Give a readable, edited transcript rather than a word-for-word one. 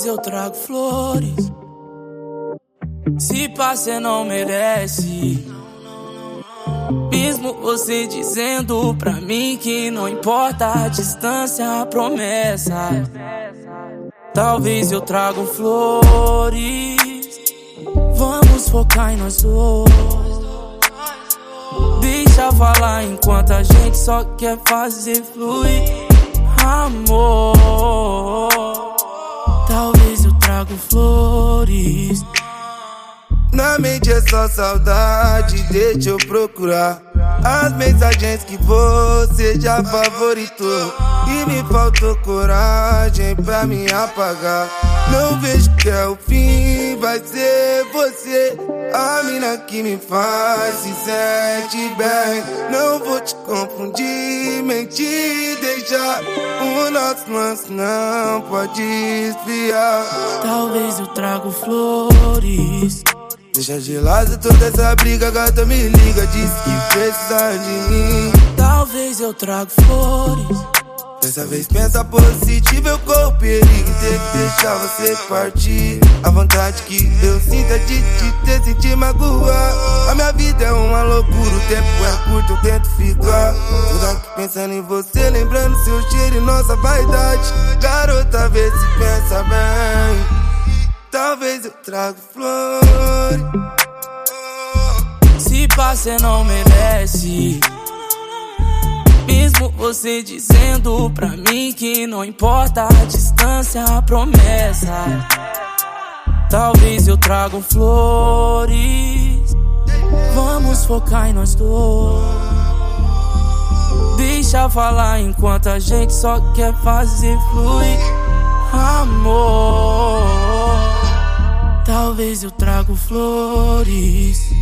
eu trago flores. Se pá, cê não merece. Mesmo você dizendo pra mim que não importa a distância, a promessa. Talvez eu trago flores. Vamos focar em nós dois. Deixa falar enquanto a gente só quer fazer fluir. Amor, talvez eu trago flores. Na mente é só saudade, deixa eu procurar as mensagens que você já favoritou. E me faltou coragem pra me apagar. Não vejo que é o fim, vai ser você, a mina que me faz se sente bem. Não vou te confundir, mentir, deixar o nosso lance não pode esfriar. Talvez eu trago flores. Deixa gelada toda essa briga, gata me liga, diz que precisa de mim. Talvez eu trago flores. Dessa vez pensa positivo, eu corro o perigo ter que deixar você partir. A vontade que eu sinto é de te ter, sentir magoar. A minha vida é uma loucura, o tempo é curto, eu tento ficar toda aqui pensando em você, lembrando seu cheiro e nossa vaidade. Garota, vê se pensa bem. Talvez eu trago flores. Se pá, cê não merece. Mesmo você dizendo pra mim que não importa a distância, a promessa. Talvez eu trago flores. Vamos focar em nós dois. Deixa falar enquanto a gente só quer fazer fluir. Amor, talvez eu trago flores.